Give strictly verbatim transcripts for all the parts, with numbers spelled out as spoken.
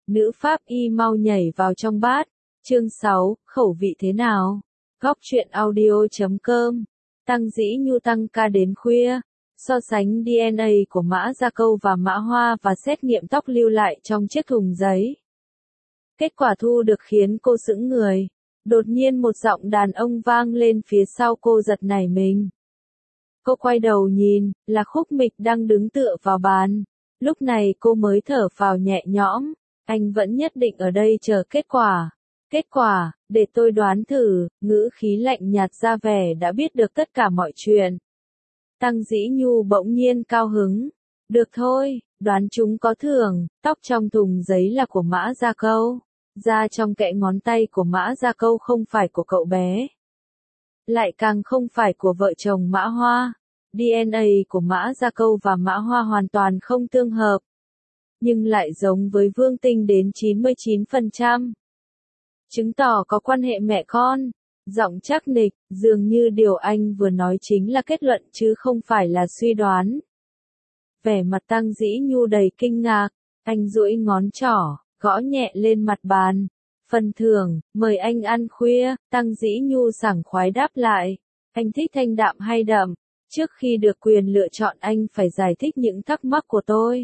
Nữ pháp y mau nhảy vào trong bát. Chương sáu, khẩu vị thế nào? Góc truyện audio chấm com. Tăng Dĩ Nhu tăng ca đến khuya. So sánh đê en a của Mã Gia Câu và Mã Hoa và xét nghiệm tóc lưu lại trong chiếc thùng giấy. Kết quả thu được khiến cô sững người. Đột nhiên một giọng đàn ông vang lên phía sau cô, giật nảy mình. Cô quay đầu nhìn, là Khúc Mịch đang đứng tựa vào bàn. Lúc này cô mới thở phào nhẹ nhõm. Anh vẫn nhất định ở đây chờ kết quả. Kết quả, để tôi đoán thử, ngữ khí lạnh nhạt ra vẻ đã biết được tất cả mọi chuyện. Tăng Dĩ Nhu bỗng nhiên cao hứng. Được thôi, đoán chúng có thưởng, tóc trong thùng giấy là của Mã Gia Câu. Da trong kẽ ngón tay của Mã Gia Câu không phải của cậu bé. Lại càng không phải của vợ chồng Mã Hoa. đê en a của Mã Gia Câu và Mã Hoa hoàn toàn không tương hợp. Nhưng lại giống với Vương Tinh đến chín mươi chín phần trăm. Chứng tỏ có quan hệ mẹ con. Giọng chắc nịch, dường như điều anh vừa nói chính là kết luận chứ không phải là suy đoán. Vẻ mặt Tăng Dĩ Nhu đầy kinh ngạc, anh duỗi ngón trỏ, gõ nhẹ lên mặt bàn. Phần thưởng, mời anh ăn khuya. Tăng Dĩ Nhu sảng khoái đáp lại. Anh thích thanh đạm hay đậm? Trước khi được quyền lựa chọn anh phải giải thích những thắc mắc của tôi.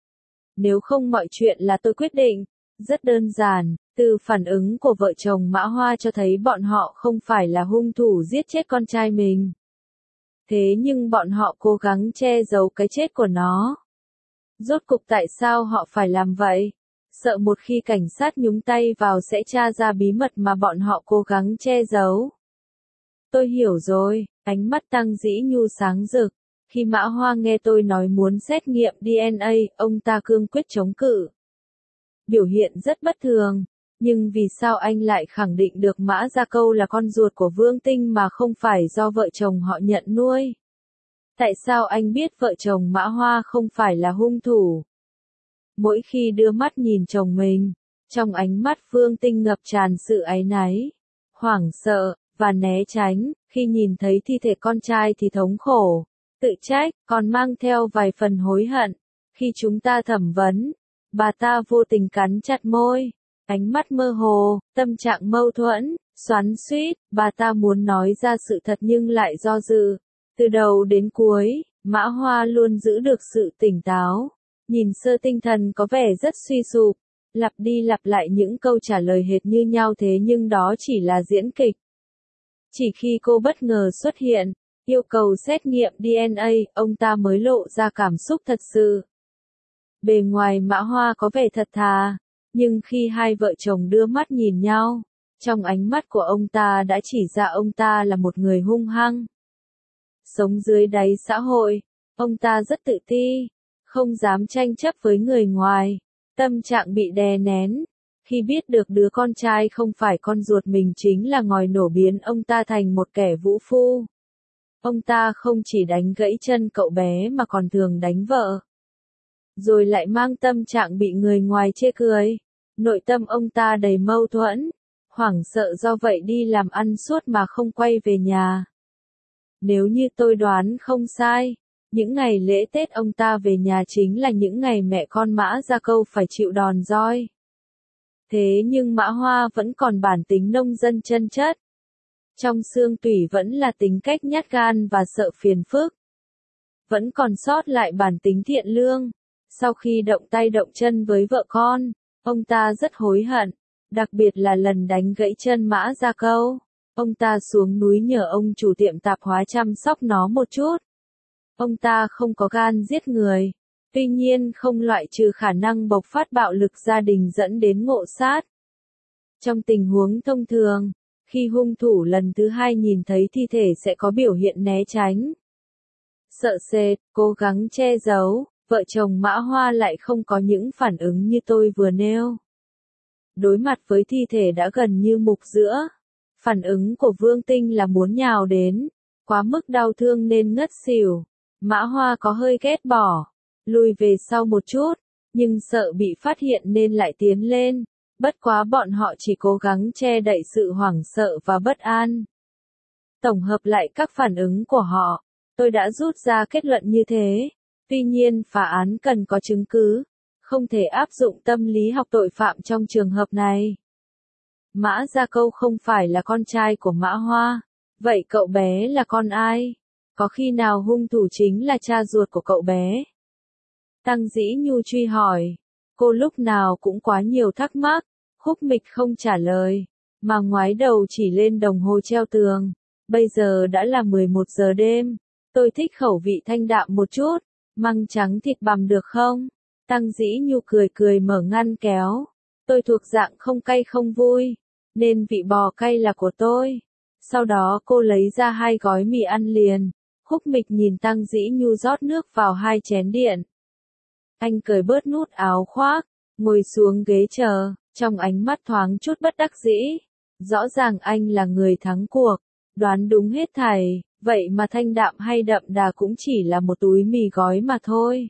Nếu không mọi chuyện là tôi quyết định. Rất đơn giản, từ phản ứng của vợ chồng Mã Hoa cho thấy bọn họ không phải là hung thủ giết chết con trai mình. Thế nhưng bọn họ cố gắng che giấu cái chết của nó. Rốt cục tại sao họ phải làm vậy? Sợ một khi cảnh sát nhúng tay vào sẽ tra ra bí mật mà bọn họ cố gắng che giấu. Tôi hiểu rồi, ánh mắt Tăng Dĩ Nhu sáng rực. Khi Mã Hoa nghe tôi nói muốn xét nghiệm đê en a, ông ta cương quyết chống cự. Biểu hiện rất bất thường, nhưng vì sao anh lại khẳng định được Mã Gia Câu là con ruột của Vương Tinh mà không phải do vợ chồng họ nhận nuôi? Tại sao anh biết vợ chồng Mã Hoa không phải là hung thủ? Mỗi khi đưa mắt nhìn chồng mình, trong ánh mắt Vương Tinh ngập tràn sự áy náy, hoảng sợ, và né tránh. Khi nhìn thấy thi thể con trai thì thống khổ, tự trách, còn mang theo vài phần hối hận. Khi chúng ta thẩm vấn, bà ta vô tình cắn chặt môi, ánh mắt mơ hồ, tâm trạng mâu thuẫn, xoắn xuýt, bà ta muốn nói ra sự thật nhưng lại do dự. Từ đầu đến cuối, Mã Hoa luôn giữ được sự tỉnh táo, nhìn sơ tinh thần có vẻ rất suy sụp, lặp đi lặp lại những câu trả lời hệt như nhau thế nhưng đó chỉ là diễn kịch. Chỉ khi cô bất ngờ xuất hiện, yêu cầu xét nghiệm đê en a, ông ta mới lộ ra cảm xúc thật sự. Bề ngoài Mã Hoa có vẻ thật thà, nhưng khi hai vợ chồng đưa mắt nhìn nhau, trong ánh mắt của ông ta đã chỉ ra ông ta là một người hung hăng. Sống dưới đáy xã hội, ông ta rất tự ti, không dám tranh chấp với người ngoài, tâm trạng bị đè nén. Khi biết được đứa con trai không phải con ruột mình chính là ngòi nổ biến ông ta thành một kẻ vũ phu. Ông ta không chỉ đánh gãy chân cậu bé mà còn thường đánh vợ. Rồi lại mang tâm trạng bị người ngoài chê cười. Nội tâm ông ta đầy mâu thuẫn, hoảng sợ do vậy đi làm ăn suốt mà không quay về nhà. Nếu như tôi đoán không sai, những ngày lễ Tết ông ta về nhà chính là những ngày mẹ con Mã Gia Câu phải chịu đòn roi. Thế nhưng Mã Hoa vẫn còn bản tính nông dân chân chất. Trong xương tủy vẫn là tính cách nhát gan và sợ phiền phức. Vẫn còn sót lại bản tính thiện lương. Sau khi động tay động chân với vợ con, ông ta rất hối hận, đặc biệt là lần đánh gãy chân Mã Gia Câu. Ông ta xuống núi nhờ ông chủ tiệm tạp hóa chăm sóc nó một chút. Ông ta không có gan giết người, tuy nhiên không loại trừ khả năng bộc phát bạo lực gia đình dẫn đến ngộ sát. Trong tình huống thông thường, khi hung thủ lần thứ hai nhìn thấy thi thể sẽ có biểu hiện né tránh, sợ sệt, cố gắng che giấu. Vợ chồng Mã Hoa lại không có những phản ứng như tôi vừa nêu. Đối mặt với thi thể đã gần như mục giữa, phản ứng của Vương Tinh là muốn nhào đến, quá mức đau thương nên ngất xỉu. Mã Hoa có hơi ghét bỏ, lùi về sau một chút, nhưng sợ bị phát hiện nên lại tiến lên. Bất quá bọn họ chỉ cố gắng che đậy sự hoảng sợ và bất an. Tổng hợp lại các phản ứng của họ, tôi đã rút ra kết luận như thế. Tuy nhiên phá án cần có chứng cứ, Không thể áp dụng tâm lý học tội phạm trong trường hợp này. Mã Gia Câu không phải là con trai của Mã Hoa. Vậy cậu bé là con ai? Có khi nào hung thủ chính là cha ruột của cậu bé? Tăng Dĩ Nhu truy hỏi. Cô lúc nào cũng quá nhiều thắc mắc. Khúc Mịch không trả lời, mà ngoái đầu chỉ lên đồng hồ treo tường. Bây giờ đã là mười một giờ đêm. Tôi thích khẩu vị thanh đạm một chút. Măng trắng thịt bằm được không? Tăng Dĩ Nhu cười cười mở ngăn kéo. Tôi thuộc dạng không cay không vui, nên vị bò cay là của tôi. Sau đó cô lấy ra hai gói mì ăn liền. Khúc Mịch nhìn Tăng Dĩ Nhu rót nước vào hai chén điện. Anh cởi bớt nút áo khoác, ngồi xuống ghế chờ, trong ánh mắt thoáng chút bất đắc dĩ. Rõ ràng anh là người thắng cuộc, đoán đúng hết thảy, vậy mà thanh đạm hay đậm đà cũng chỉ là một túi mì gói mà thôi.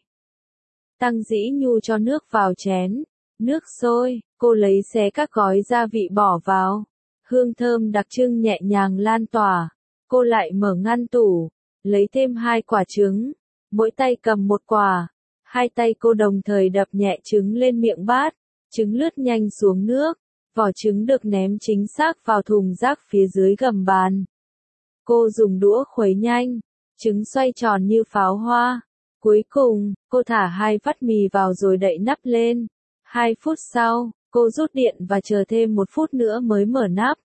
Tăng Dĩ Nhu cho nước vào chén, nước sôi, cô lấy xé các gói gia vị bỏ vào. Hương thơm đặc trưng nhẹ nhàng lan tỏa. Cô lại mở ngăn tủ, lấy thêm hai quả trứng, mỗi tay cầm một quả. Hai tay cô đồng thời đập nhẹ trứng lên miệng bát, trứng lướt nhanh xuống nước, vỏ trứng được ném chính xác vào thùng rác phía dưới gầm bàn. Cô dùng đũa khuấy nhanh, trứng xoay tròn như pháo hoa. Cuối cùng, cô thả hai vắt mì vào rồi đậy nắp lên. Hai phút sau, cô rút điện và chờ thêm một phút nữa mới mở nắp.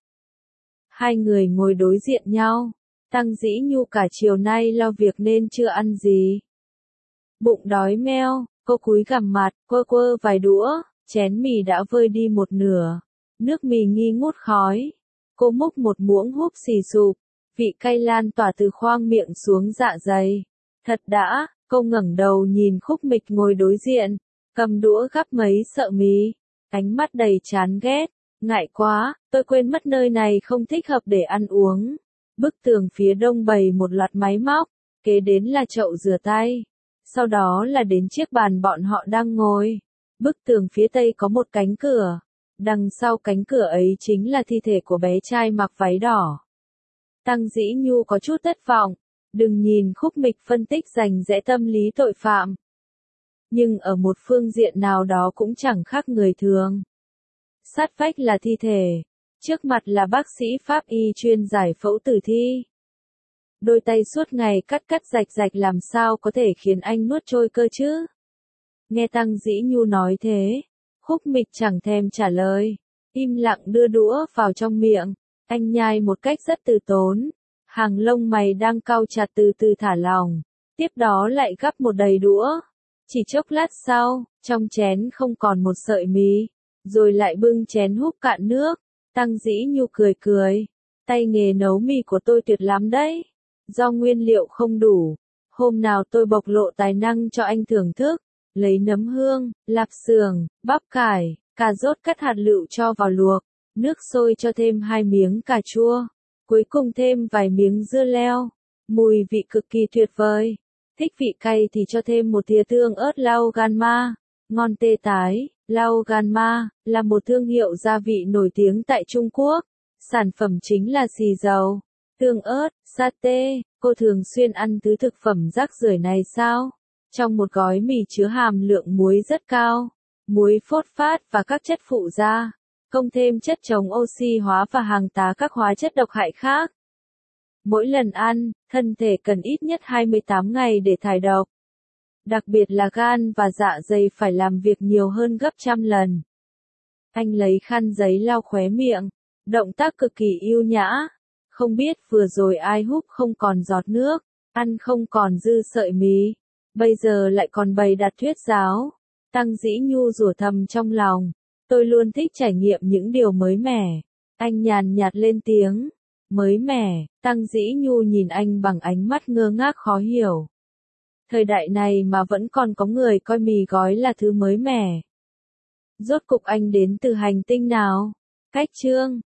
Hai người ngồi đối diện nhau. Tăng Dĩ Nhu cả chiều nay lo việc nên chưa ăn gì. Bụng đói meo, cô cúi gằm mặt, quơ quơ vài đũa, chén mì đã vơi đi một nửa. Nước mì nghi ngút khói. Cô múc một muỗng húp xì sụp, vị cay lan tỏa từ khoang miệng xuống dạ dày. Thật đã, cô ngẩng đầu nhìn Khúc Mịch ngồi đối diện, cầm đũa gắp mấy sợi mì, ánh mắt đầy chán ghét. Ngại quá, tôi quên mất nơi này không thích hợp để ăn uống. Bức tường phía đông bày một loạt máy móc, kế đến là chậu rửa tay. Sau đó là đến chiếc bàn bọn họ đang ngồi. Bức tường phía tây có một cánh cửa. Đằng sau cánh cửa ấy chính là thi thể của bé trai mặc váy đỏ. Tăng Dĩ Nhu có chút thất vọng. Đừng nhìn Khúc Mịch phân tích rành rẽ tâm lý tội phạm. Nhưng ở một phương diện nào đó cũng chẳng khác người thường. Sát vách là thi thể. Trước mặt là bác sĩ pháp y chuyên giải phẫu tử thi. Đôi tay suốt ngày cắt cắt rạch rạch làm sao có thể khiến anh nuốt trôi cơ chứ? Nghe Tăng Dĩ Nhu nói thế, Khúc Mịch chẳng thèm trả lời, im lặng đưa đũa vào trong miệng. Anh nhai một cách rất từ tốn, hàng lông mày đang cau chặt từ từ thả lỏng, tiếp đó lại gắp một đầy đũa. Chỉ chốc lát sau, trong chén không còn một sợi mì, rồi lại bưng chén húp cạn nước. Tăng Dĩ Nhu cười cười, tay nghề nấu mì của tôi tuyệt lắm đấy. Do nguyên liệu không đủ, hôm nào tôi bộc lộ tài năng cho anh thưởng thức. Lấy nấm hương, lạp xưởng, bắp cải, cà rốt cắt hạt lựu cho vào luộc, nước sôi cho thêm hai miếng cà chua, cuối cùng thêm vài miếng dưa leo. Mùi vị cực kỳ tuyệt vời. Thích vị cay thì cho thêm một thìa tương ớt lau gan ma. Ngon tê tái. Lau gan ma là một thương hiệu gia vị nổi tiếng tại Trung Quốc. Sản phẩm chính là xì dầu, tương ớt, satê. Cô thường xuyên ăn thứ thực phẩm rác rưởi này sao? Trong một gói mì chứa hàm lượng muối rất cao, muối phốt phát và các chất phụ gia, cộng thêm chất chống oxy hóa và hàng tá các hóa chất độc hại khác. Mỗi lần ăn, thân thể cần ít nhất hai mươi tám ngày để thải độc. Đặc biệt là gan và dạ dày phải làm việc nhiều hơn gấp trăm lần. Anh lấy khăn giấy lau khóe miệng, động tác cực kỳ yêu nhã. Không biết vừa rồi ai húp không còn giọt nước, ăn không còn dư sợi mì, bây giờ lại còn bày đặt thuyết giáo. Tăng Dĩ Nhu rủa thầm trong lòng, tôi luôn thích trải nghiệm những điều mới mẻ. Anh nhàn nhạt lên tiếng, mới mẻ. Tăng Dĩ Nhu nhìn anh bằng ánh mắt ngơ ngác khó hiểu. Thời đại này mà vẫn còn có người coi mì gói là thứ mới mẻ. Rốt cục anh đến từ hành tinh nào? Cách chương